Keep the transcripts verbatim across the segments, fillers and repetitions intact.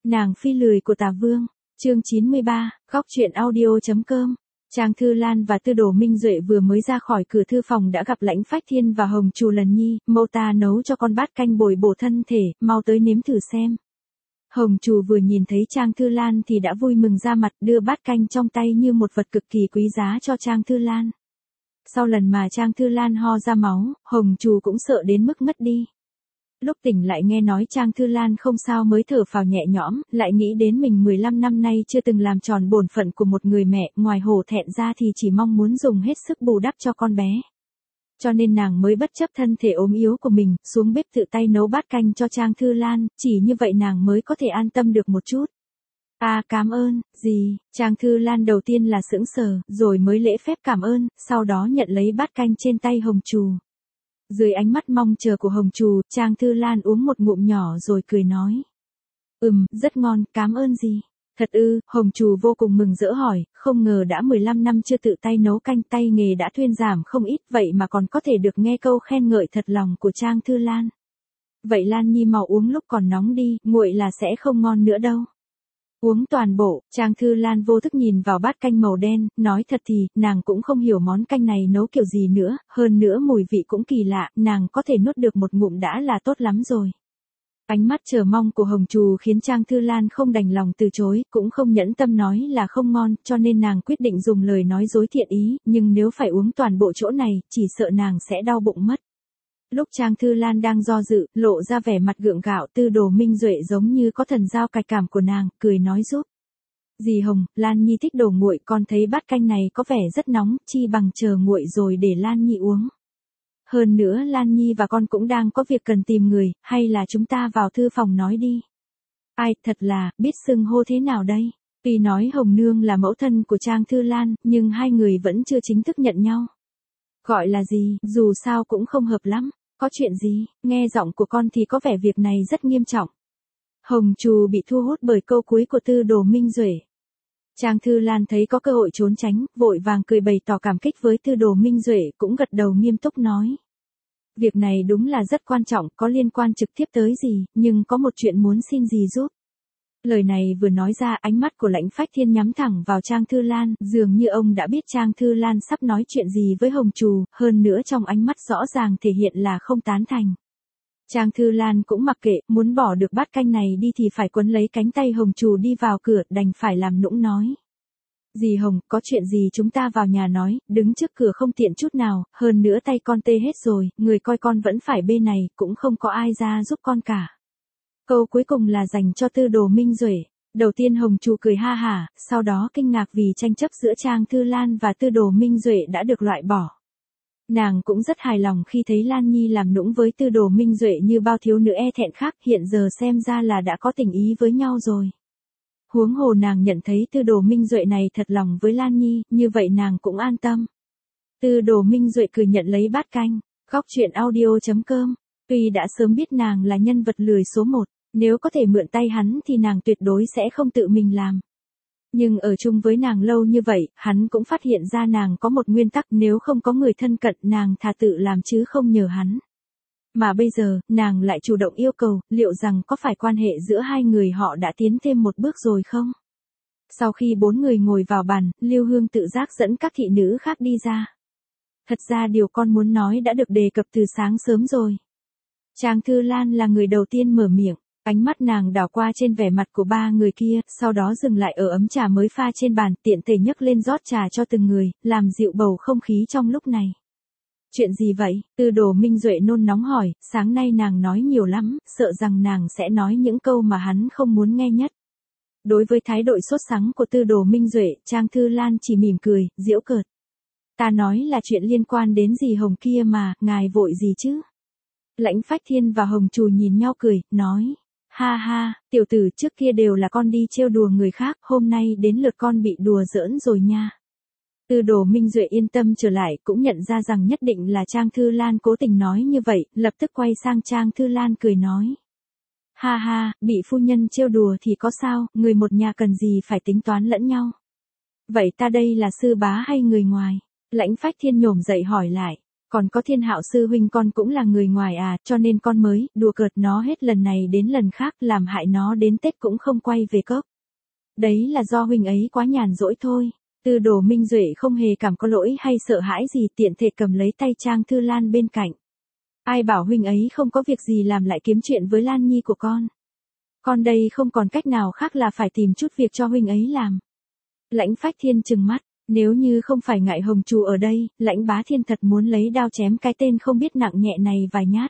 Nàng phi lười của Tà Vương, chương chín mươi ba, góc truyện audio.com. Trang Thư Lan và Tư Đồ Minh Duệ vừa mới ra khỏi cửa thư phòng đã gặp Lãnh Phách Thiên và Hồng Trù Lần Nhi, mâu ta nấu cho con bát canh bồi bổ thân thể, mau tới nếm thử xem. Hồng Trù vừa nhìn thấy Trang Thư Lan thì đã vui mừng ra mặt, đưa bát canh trong tay như một vật cực kỳ quý giá cho Trang Thư Lan. Sau lần mà Trang Thư Lan ho ra máu, Hồng Trù cũng sợ đến mức ngất đi. Lúc tỉnh lại nghe nói Trang Thư Lan không sao mới thở phào nhẹ nhõm, lại nghĩ đến mình mười lăm năm nay chưa từng làm tròn bổn phận của một người mẹ, ngoài hổ thẹn ra thì chỉ mong muốn dùng hết sức bù đắp cho con bé. Cho nên nàng mới bất chấp thân thể ốm yếu của mình, xuống bếp tự tay nấu bát canh cho Trang Thư Lan, chỉ như vậy nàng mới có thể an tâm được một chút. À cảm ơn, gì, Trang Thư Lan đầu tiên là sững sờ, rồi mới lễ phép cảm ơn, sau đó nhận lấy bát canh trên tay Hồng Trù. Dưới ánh mắt mong chờ của Hồng Trù, Trang Thư Lan uống một ngụm nhỏ rồi cười nói. Ừm, rất ngon, cảm ơn gì. Thật ư, Hồng Trù vô cùng mừng rỡ hỏi, không ngờ đã mười lăm năm chưa tự tay nấu canh, tay nghề đã thuyên giảm không ít, vậy mà còn có thể được nghe câu khen ngợi thật lòng của Trang Thư Lan. Vậy Lan Nhi mau uống lúc còn nóng đi, nguội là sẽ không ngon nữa đâu. Uống toàn bộ, Trang Thư Lan vô thức nhìn vào bát canh màu đen, nói thật thì, nàng cũng không hiểu món canh này nấu kiểu gì nữa, hơn nữa mùi vị cũng kỳ lạ, nàng có thể nuốt được một ngụm đã là tốt lắm rồi. Ánh mắt chờ mong của Hồng Trù khiến Trang Thư Lan không đành lòng từ chối, cũng không nhẫn tâm nói là không ngon, cho nên nàng quyết định dùng lời nói dối thiện ý, nhưng nếu phải uống toàn bộ chỗ này, chỉ sợ nàng sẽ đau bụng mất. Lúc Trang Thư Lan đang do dự, lộ ra vẻ mặt gượng gạo, Tư Đồ Minh Duệ giống như có thần giao cạch cảm của nàng, cười nói giúp. Dì Hồng, Lan Nhi thích đồ nguội, con thấy bát canh này có vẻ rất nóng, chi bằng chờ nguội rồi để Lan Nhi uống. Hơn nữa Lan Nhi và con cũng đang có việc cần tìm người, hay là chúng ta vào thư phòng nói đi. Ai, thật là, biết xưng hô thế nào đây? Tuy nói Hồng Nương là mẫu thân của Trang Thư Lan, nhưng hai người vẫn chưa chính thức nhận nhau. Gọi là gì, dù sao cũng không hợp lắm. Có chuyện gì, nghe giọng của con thì có vẻ việc này rất nghiêm trọng. Hồng Trù bị thu hút bởi câu cuối của Tư Đồ Minh Duệ. Trang Thư Lan thấy có cơ hội trốn tránh, vội vàng cười bày tỏ cảm kích với Tư Đồ Minh Duệ, cũng gật đầu nghiêm túc nói. Việc này đúng là rất quan trọng, có liên quan trực tiếp tới gì, nhưng có một chuyện muốn xin dì giúp. Lời này vừa nói ra, ánh mắt của Lãnh Phách Thiên nhắm thẳng vào Trang Thư Lan, dường như ông đã biết Trang Thư Lan sắp nói chuyện gì với Hồng Trù, hơn nữa trong ánh mắt rõ ràng thể hiện là không tán thành. Trang Thư Lan cũng mặc kệ, muốn bỏ được bát canh này đi thì phải quấn lấy cánh tay Hồng Trù đi vào cửa, đành phải làm nũng nói. Dì Hồng, có chuyện gì chúng ta vào nhà nói, đứng trước cửa không tiện chút nào, hơn nữa tay con tê hết rồi, người coi con vẫn phải bên này, cũng không có ai ra giúp con cả. Câu cuối cùng là dành cho Tư Đồ Minh Duệ. Đầu tiên Hồng Trù cười ha hả, sau đó kinh ngạc vì tranh chấp giữa Trang Thư Lan và Tư Đồ Minh Duệ đã được loại bỏ. Nàng cũng rất hài lòng khi thấy Lan Nhi làm nũng với Tư Đồ Minh Duệ như bao thiếu nữ e thẹn khác, hiện giờ xem ra là đã có tình ý với nhau rồi. Huống hồ nàng nhận thấy Tư Đồ Minh Duệ này thật lòng với Lan Nhi, như vậy nàng cũng an tâm. Tư Đồ Minh Duệ cười nhận lấy bát canh, góc truyện audio.com. Tuy đã sớm biết nàng là nhân vật lười số một, nếu có thể mượn tay hắn thì nàng tuyệt đối sẽ không tự mình làm. Nhưng ở chung với nàng lâu như vậy, hắn cũng phát hiện ra nàng có một nguyên tắc, nếu không có người thân cận nàng thà tự làm chứ không nhờ hắn. Mà bây giờ, nàng lại chủ động yêu cầu, liệu rằng có phải quan hệ giữa hai người họ đã tiến thêm một bước rồi không? Sau khi bốn người ngồi vào bàn, Lưu Hương tự giác dẫn các thị nữ khác đi ra. Thật ra điều con muốn nói đã được đề cập từ sáng sớm rồi. Trang Thư Lan là người đầu tiên mở miệng, ánh mắt nàng đảo qua trên vẻ mặt của ba người kia, sau đó dừng lại ở ấm trà mới pha trên bàn, tiện thể nhấc lên rót trà cho từng người, làm dịu bầu không khí trong lúc này. Chuyện gì vậy? Tư Đồ Minh Duệ nôn nóng hỏi, sáng nay nàng nói nhiều lắm, sợ rằng nàng sẽ nói những câu mà hắn không muốn nghe nhất. Đối với thái độ sốt sắng của Tư Đồ Minh Duệ, Trang Thư Lan chỉ mỉm cười, giễu cợt. Ta nói là chuyện liên quan đến dì Hồng kia mà, ngài vội gì chứ? Lãnh Phách Thiên và Hồng Trù nhìn nhau cười, nói. Ha ha, tiểu tử trước kia đều là con đi trêu đùa người khác, hôm nay đến lượt con bị đùa giỡn rồi nha. Tư Đồ Minh Duệ yên tâm trở lại, cũng nhận ra rằng nhất định là Trang Thư Lan cố tình nói như vậy, lập tức quay sang Trang Thư Lan cười nói. Ha ha, bị phu nhân trêu đùa thì có sao, người một nhà cần gì phải tính toán lẫn nhau. Vậy ta đây là sư bá hay người ngoài? Lãnh Phách Thiên nhổm dậy hỏi lại. Còn có Thiên Hạo sư huynh con cũng là người ngoài à, cho nên con mới đùa cợt nó hết lần này đến lần khác, làm hại nó đến Tết cũng không quay về cốc. Đấy là do huynh ấy quá nhàn rỗi thôi. Tư Đồ Minh Duệ không hề cảm có lỗi hay sợ hãi gì, tiện thể cầm lấy tay Trang Thư Lan bên cạnh. Ai bảo huynh ấy không có việc gì làm lại kiếm chuyện với Lan Nhi của con. Con đây không còn cách nào khác là phải tìm chút việc cho huynh ấy làm. Lãnh Phách Thiên trừng mắt, nếu như không phải ngại Hồng Trù ở đây, Lãnh Bá Thiên thật muốn lấy đao chém cái tên không biết nặng nhẹ này vài nhát.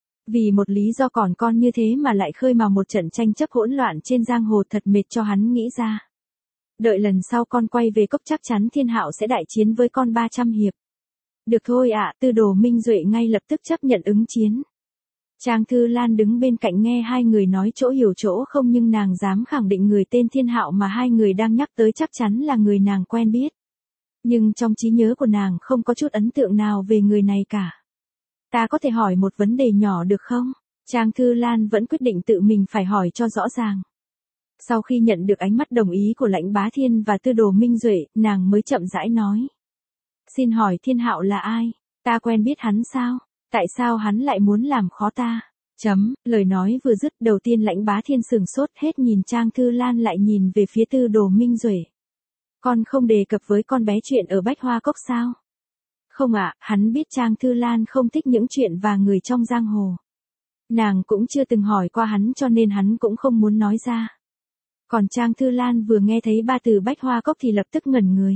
Vì một lý do còn con như thế mà lại khơi mào một trận tranh chấp hỗn loạn trên giang hồ, thật mệt cho hắn nghĩ ra. Đợi lần sau con quay về cốc chắc chắn Thiên Hạo sẽ đại chiến với con ba trăm hiệp. Được thôi ạ, Tư Đồ Minh Duệ ngay lập tức chấp nhận ứng chiến. Trang Thư Lan đứng bên cạnh nghe hai người nói chỗ hiểu chỗ không, nhưng nàng dám khẳng định người tên Thiên Hạo mà hai người đang nhắc tới chắc chắn là người nàng quen biết. Nhưng trong trí nhớ của nàng không có chút ấn tượng nào về người này cả. Ta có thể hỏi một vấn đề nhỏ được không? Trang Thư Lan vẫn quyết định tự mình phải hỏi cho rõ ràng. Sau khi nhận được ánh mắt đồng ý của Lãnh Bá Thiên và Tư Đồ Minh Duệ, nàng mới chậm rãi nói. Xin hỏi Thiên Hạo là ai? Ta quen biết hắn sao? Tại sao hắn lại muốn làm khó ta? Chấm, lời nói vừa dứt, đầu tiên Lãnh Bá Thiên sừng sốt, hết nhìn Trang Thư Lan lại nhìn về phía Tư Đồ Minh Duệ. Con không đề cập với con bé chuyện ở Bách Hoa Cốc sao? Không ạ, hắn biết Trang Thư Lan không thích những chuyện và người trong giang hồ. Nàng cũng chưa từng hỏi qua hắn cho nên hắn cũng không muốn nói ra. Còn Trang Thư Lan vừa nghe thấy ba từ Bách Hoa Cốc thì lập tức ngẩn người.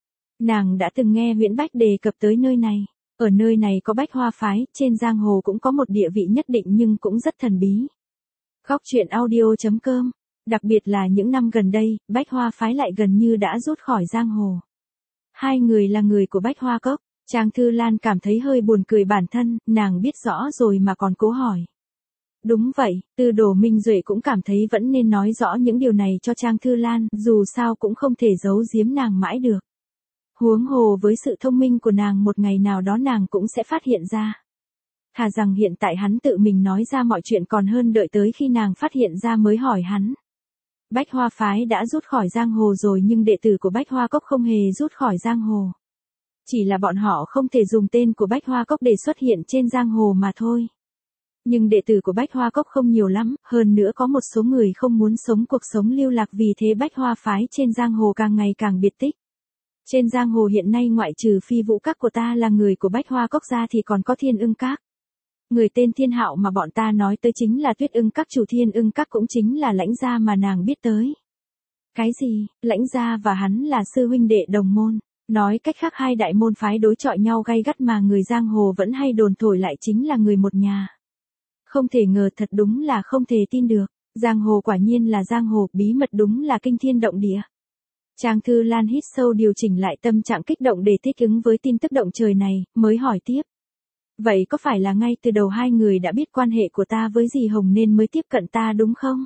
Nàng đã từng nghe Huyễn Bách đề cập tới nơi này. Ở nơi này có Bách Hoa Phái, trên giang hồ cũng có một địa vị nhất định nhưng cũng rất thần bí. Góc truyện audio chấm com. Đặc biệt là những năm gần đây, Bách Hoa Phái lại gần như đã rút khỏi giang hồ. Hai người là người của Bách Hoa Cốc. Trang Thư Lan cảm thấy hơi buồn cười bản thân, nàng biết rõ rồi mà còn cố hỏi. Đúng vậy, Tư Đồ Minh Duệ cũng cảm thấy vẫn nên nói rõ những điều này cho Trang Thư Lan, dù sao cũng không thể giấu giếm nàng mãi được. Huống hồ với sự thông minh của nàng, một ngày nào đó nàng cũng sẽ phát hiện ra. Thà rằng hiện tại hắn tự mình nói ra mọi chuyện còn hơn đợi tới khi nàng phát hiện ra mới hỏi hắn. Bách Hoa Phái đã rút khỏi giang hồ rồi nhưng đệ tử của Bách Hoa Cốc không hề rút khỏi giang hồ. Chỉ là bọn họ không thể dùng tên của Bách Hoa Cốc để xuất hiện trên giang hồ mà thôi. Nhưng đệ tử của Bách Hoa Cốc không nhiều lắm, hơn nữa có một số người không muốn sống cuộc sống lưu lạc, vì thế Bách Hoa Phái trên giang hồ càng ngày càng biệt tích. Trên giang hồ hiện nay ngoại trừ Phi Vũ Các của ta là người của Bách Hoa Cốc ra thì còn có Thiên Ưng Các. Người tên Thiên Hạo mà bọn ta nói tới chính là Tuyết Ưng Các, chủ Thiên Ưng Các cũng chính là Lãnh gia mà nàng biết tới. Cái gì? Lãnh gia và hắn là sư huynh đệ đồng môn. Nói cách khác hai đại môn phái đối chọi nhau gay gắt mà người giang hồ vẫn hay đồn thổi lại chính là người một nhà. Không thể ngờ, thật đúng là không thể tin được. Giang hồ quả nhiên là giang hồ, bí mật đúng là kinh thiên động địa. Trang Thư Lan hít sâu điều chỉnh lại tâm trạng kích động để thích ứng với tin tức động trời này, mới hỏi tiếp. Vậy có phải là ngay từ đầu hai người đã biết quan hệ của ta với dì Hồng nên mới tiếp cận ta đúng không?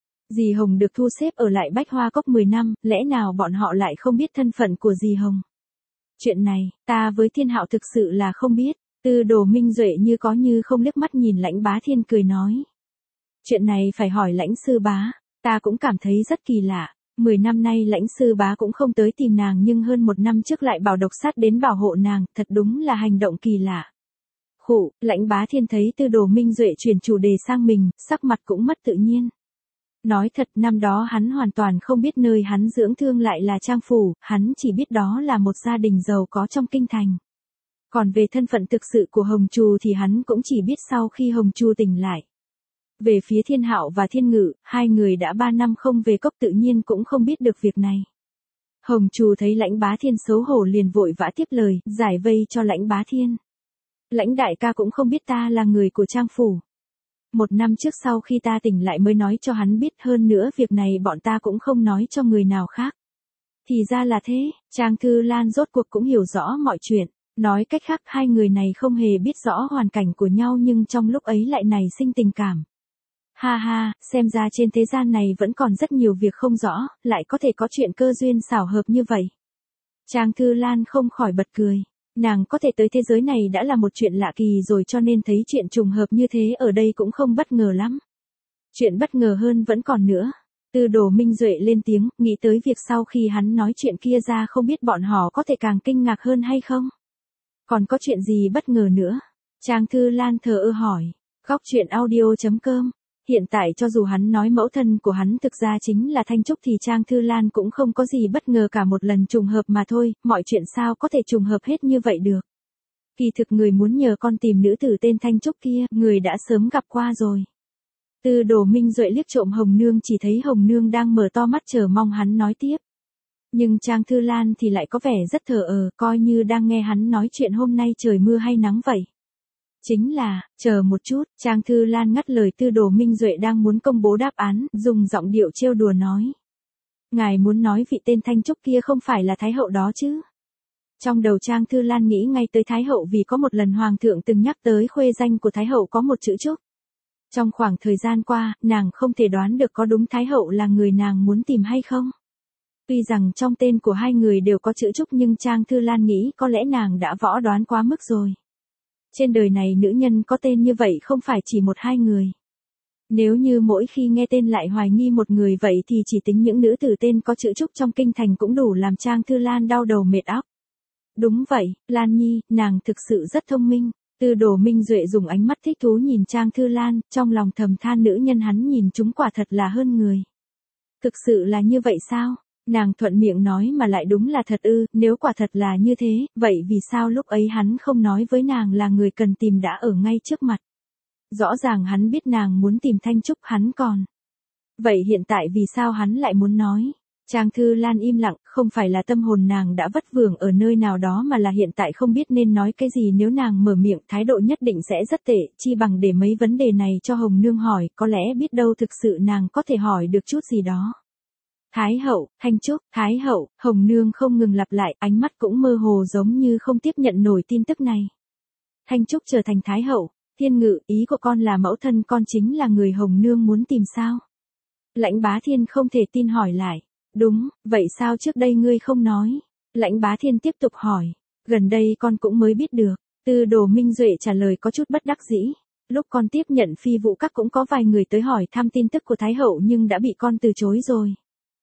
Dì Hồng được thu xếp ở lại Bách Hoa Cốc mười năm, lẽ nào bọn họ lại không biết thân phận của dì Hồng? Chuyện này, ta với Thiên Hạo thực sự là không biết. Tư Đồ Minh Duệ như có như không liếc mắt nhìn Lãnh Bá Thiên cười nói. Chuyện này phải hỏi Lãnh sư bá, ta cũng cảm thấy rất kỳ lạ. Mười năm nay Lãnh sư bá cũng không tới tìm nàng nhưng hơn một năm trước lại bảo độc sát đến bảo hộ nàng, thật đúng là hành động kỳ lạ. Khụ, Lãnh Bá Thiên thấy Tư Đồ Minh Duệ chuyển chủ đề sang mình, sắc mặt cũng mất tự nhiên. Nói thật, năm đó hắn hoàn toàn không biết nơi hắn dưỡng thương lại là Trang Phủ, hắn chỉ biết đó là một gia đình giàu có trong kinh thành. Còn về thân phận thực sự của Hồng Trù thì hắn cũng chỉ biết sau khi Hồng Trù tỉnh lại. Về phía Thiên Hạo và Thiên Ngự, hai người đã ba năm không về cốc tự nhiên cũng không biết được việc này. Hồng Trù thấy Lãnh Bá Thiên xấu hổ liền vội vã tiếp lời, giải vây cho Lãnh Bá Thiên. Lãnh đại ca cũng không biết ta là người của Trang Phủ. Một năm trước sau khi ta tỉnh lại mới nói cho hắn biết, hơn nữa việc này bọn ta cũng không nói cho người nào khác. Thì ra là thế, Trang Thư Lan rốt cuộc cũng hiểu rõ mọi chuyện. Nói cách khác hai người này không hề biết rõ hoàn cảnh của nhau nhưng trong lúc ấy lại nảy sinh tình cảm. Ha ha, xem ra trên thế gian này vẫn còn rất nhiều việc không rõ, lại có thể có chuyện cơ duyên xảo hợp như vậy. Trang Thư Lan không khỏi bật cười. Nàng có thể tới thế giới này đã là một chuyện lạ kỳ rồi cho nên thấy chuyện trùng hợp như thế ở đây cũng không bất ngờ lắm. Chuyện bất ngờ hơn vẫn còn nữa. Tư Đồ Minh Duệ lên tiếng, nghĩ tới việc sau khi hắn nói chuyện kia ra không biết bọn họ có thể càng kinh ngạc hơn hay không. Còn có chuyện gì bất ngờ nữa? Trang Thư Lan thờ ơ hỏi. Góc chuyện audio.com. Hiện tại cho dù hắn nói mẫu thân của hắn thực ra chính là Thanh Trúc thì Trang Thư Lan cũng không có gì bất ngờ cả, một lần trùng hợp mà thôi, mọi chuyện sao có thể trùng hợp hết như vậy được. Kỳ thực người muốn nhờ con tìm nữ tử tên Thanh Trúc kia, người đã sớm gặp qua rồi. Tư Đồ Minh Duệ liếc trộm Hồng Nương, chỉ thấy Hồng Nương đang mở to mắt chờ mong hắn nói tiếp. Nhưng Trang Thư Lan thì lại có vẻ rất thờ ơ, coi như đang nghe hắn nói chuyện hôm nay trời mưa hay nắng vậy. Chính là, chờ một chút, Trang Thư Lan ngắt lời Tư Đồ Minh Duệ đang muốn công bố đáp án, dùng giọng điệu trêu đùa nói. Ngài muốn nói vị tên Thanh Trúc kia không phải là Thái Hậu đó chứ? Trong đầu Trang Thư Lan nghĩ ngay tới Thái Hậu vì có một lần Hoàng thượng từng nhắc tới khuê danh của Thái Hậu có một chữ Trúc. Trong khoảng thời gian qua, nàng không thể đoán được có đúng Thái Hậu là người nàng muốn tìm hay không. Tuy rằng trong tên của hai người đều có chữ Trúc nhưng Trang Thư Lan nghĩ có lẽ nàng đã võ đoán quá mức rồi. Trên đời này nữ nhân có tên như vậy không phải chỉ một hai người. Nếu như mỗi khi nghe tên lại hoài nghi một người vậy thì chỉ tính những nữ tử tên có chữ Trúc trong kinh thành cũng đủ làm Trang Thư Lan đau đầu mệt óc. Đúng vậy, Lan Nhi, nàng thực sự rất thông minh. Tư Đồ Minh Duệ dùng ánh mắt thích thú nhìn Trang Thư Lan, trong lòng thầm than nữ nhân hắn nhìn chúng quả thật là hơn người. Thực sự là như vậy sao? Nàng thuận miệng nói mà lại đúng là thật ư, nếu quả thật là như thế, vậy vì sao lúc ấy hắn không nói với nàng là người cần tìm đã ở ngay trước mặt? Rõ ràng hắn biết nàng muốn tìm Thanh Trúc hắn còn. Vậy hiện tại vì sao hắn lại muốn nói? Trang Thư Lan im lặng, không phải là tâm hồn nàng đã vất vưởng ở nơi nào đó mà là hiện tại không biết nên nói cái gì, nếu nàng mở miệng thái độ nhất định sẽ rất tệ, chi bằng để mấy vấn đề này cho Hồng Nương hỏi, có lẽ biết đâu thực sự nàng có thể hỏi được chút gì đó. Thái Hậu, Thanh Trúc, Thái Hậu, Hồng Nương không ngừng lặp lại, ánh mắt cũng mơ hồ giống như không tiếp nhận nổi tin tức này. Thanh Trúc trở thành Thái Hậu, Thiên Ngự, ý của con là mẫu thân con chính là người Hồng Nương muốn tìm sao? Lãnh Bá Thiên không thể tin hỏi lại. Đúng, vậy sao trước đây ngươi không nói? Lãnh Bá Thiên tiếp tục hỏi. Gần đây con cũng mới biết được. Tư Đồ Minh Duệ trả lời có chút bất đắc dĩ. Lúc con tiếp nhận phi vụ các cũng có vài người tới hỏi thăm tin tức của Thái Hậu nhưng đã bị con từ chối rồi.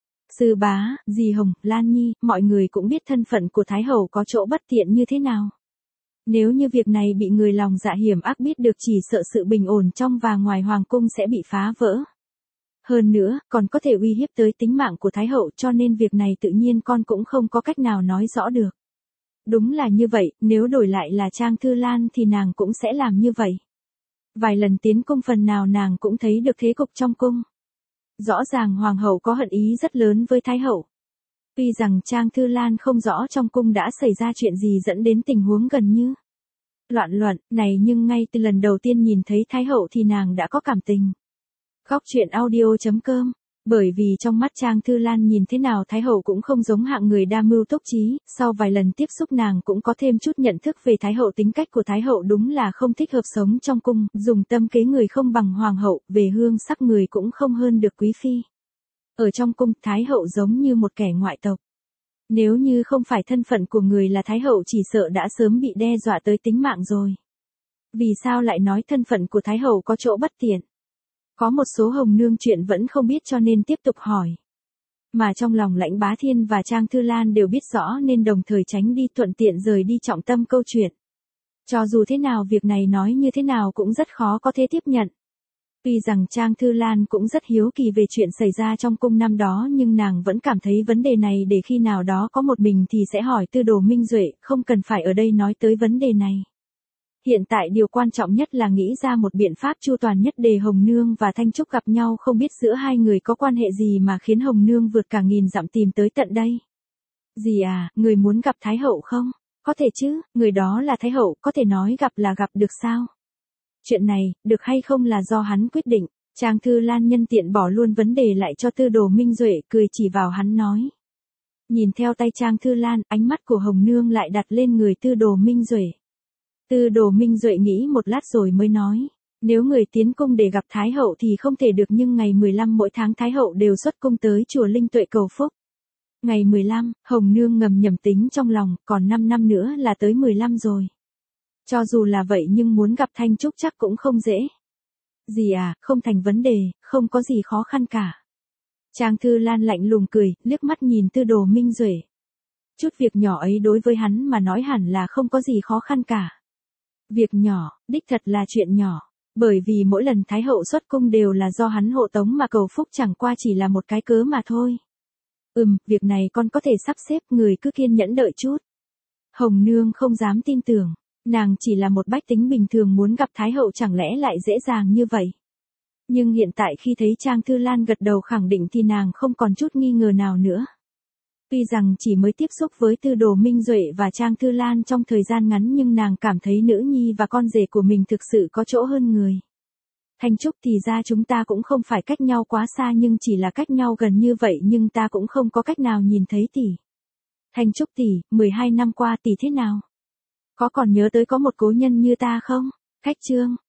Sư bá, dì Hồng, Lan Nhi, mọi người cũng biết thân phận của Thái Hậu có chỗ bất tiện như thế nào. Nếu như việc này bị người lòng dạ hiểm ác biết được chỉ sợ sự bình ổn trong và ngoài Hoàng cung sẽ bị phá vỡ. Hơn nữa, còn có thể uy hiếp tới tính mạng của Thái Hậu cho nên việc này tự nhiên con cũng không có cách nào nói rõ được. Đúng là như vậy, nếu đổi lại là Trang Thư Lan thì nàng cũng sẽ làm như vậy. Vài lần tiến cung phần nào nàng cũng thấy được thế cục trong cung. Rõ ràng Hoàng hậu có hận ý rất lớn với Thái Hậu. Tuy rằng Trang Thư Lan không rõ trong cung đã xảy ra chuyện gì dẫn đến tình huống gần như loạn loạn này nhưng ngay từ lần đầu tiên nhìn thấy Thái Hậu thì nàng đã có cảm tình. Góc chuyện audio.com. Bởi vì trong mắt Trang Thư Lan nhìn thế nào Thái Hậu cũng không giống hạng người đa mưu túc trí, sau vài lần tiếp xúc nàng cũng có thêm chút nhận thức về Thái Hậu, tính cách của Thái Hậu đúng là không thích hợp sống trong cung, dùng tâm kế người không bằng Hoàng hậu, về hương sắc người cũng không hơn được quý phi. Ở trong cung, Thái Hậu giống như một kẻ ngoại tộc. Nếu như không phải thân phận của người là Thái Hậu chỉ sợ đã sớm bị đe dọa tới tính mạng rồi. Vì sao lại nói thân phận của Thái Hậu có chỗ bất tiện? Có một số Hồng Nương chuyện vẫn không biết cho nên tiếp tục hỏi. Mà trong lòng Lãnh Bá Thiên và Trang Thư Lan đều biết rõ nên đồng thời tránh đi, thuận tiện rời đi trọng tâm câu chuyện. Cho dù thế nào việc này nói như thế nào cũng rất khó có thể tiếp nhận. Tuy rằng Trang Thư Lan cũng rất hiếu kỳ về chuyện xảy ra trong cung năm đó nhưng nàng vẫn cảm thấy vấn đề này để khi nào đó có một mình thì sẽ hỏi Tư Đồ Minh Duệ, không cần phải ở đây nói tới vấn đề này. Hiện tại điều quan trọng nhất là nghĩ ra một biện pháp chu toàn nhất để Hồng Nương và Thanh Trúc gặp nhau, không biết giữa hai người có quan hệ gì mà khiến Hồng Nương vượt cả nghìn dặm tìm tới tận đây. Dì à, người muốn gặp Thái Hậu không? Có thể chứ, người đó là Thái Hậu, có thể nói gặp là gặp được sao? Chuyện này, được hay không là do hắn quyết định. Trang Thư Lan nhân tiện bỏ luôn vấn đề lại cho Tư Đồ Minh Duệ, cười chỉ vào hắn nói. Nhìn theo tay Trang Thư Lan, ánh mắt của Hồng Nương lại đặt lên người Tư Đồ Minh Duệ. Tư Đồ Minh Duệ nghĩ một lát rồi mới nói, nếu người tiến cung để gặp Thái Hậu thì không thể được, nhưng ngày mười lăm mỗi tháng Thái Hậu đều xuất cung tới chùa Linh Tuệ cầu phúc. Ngày mười lăm, Hồng Nương ngầm nhầm tính trong lòng, còn năm năm nữa là tới mười lăm rồi. Cho dù là vậy nhưng muốn gặp Thanh Trúc chắc cũng không dễ. Dì à, không thành vấn đề, không có gì khó khăn cả. Trang Thư Lan lạnh lùng cười, liếc mắt nhìn Tư Đồ Minh Duệ. Chút việc nhỏ ấy đối với hắn mà nói hẳn là không có gì khó khăn cả. Việc nhỏ, đích thật là chuyện nhỏ. Bởi vì mỗi lần Thái hậu xuất cung đều là do hắn hộ tống mà cầu phúc chẳng qua chỉ là một cái cớ mà thôi. Ừm, việc này con có thể sắp xếp, người cứ kiên nhẫn đợi chút. Hồng Nương không dám tin tưởng, nàng chỉ là một bách tính bình thường muốn gặp Thái hậu chẳng lẽ lại dễ dàng như vậy. Nhưng hiện tại khi thấy Trang Thư Lan gật đầu khẳng định thì nàng không còn chút nghi ngờ nào nữa. Tuy rằng chỉ mới tiếp xúc với Tư Đồ Minh Duệ và Trang Thư Lan trong thời gian ngắn nhưng nàng cảm thấy nữ nhi và con rể của mình thực sự có chỗ hơn người. Thanh Trúc thì ra chúng ta cũng không phải cách nhau quá xa nhưng chỉ là cách nhau gần như vậy nhưng ta cũng không có cách nào nhìn thấy tỷ. Thanh Trúc tỷ, mười hai năm qua tỷ thế nào? Có còn nhớ tới có một cố nhân như ta không? Khách Trương,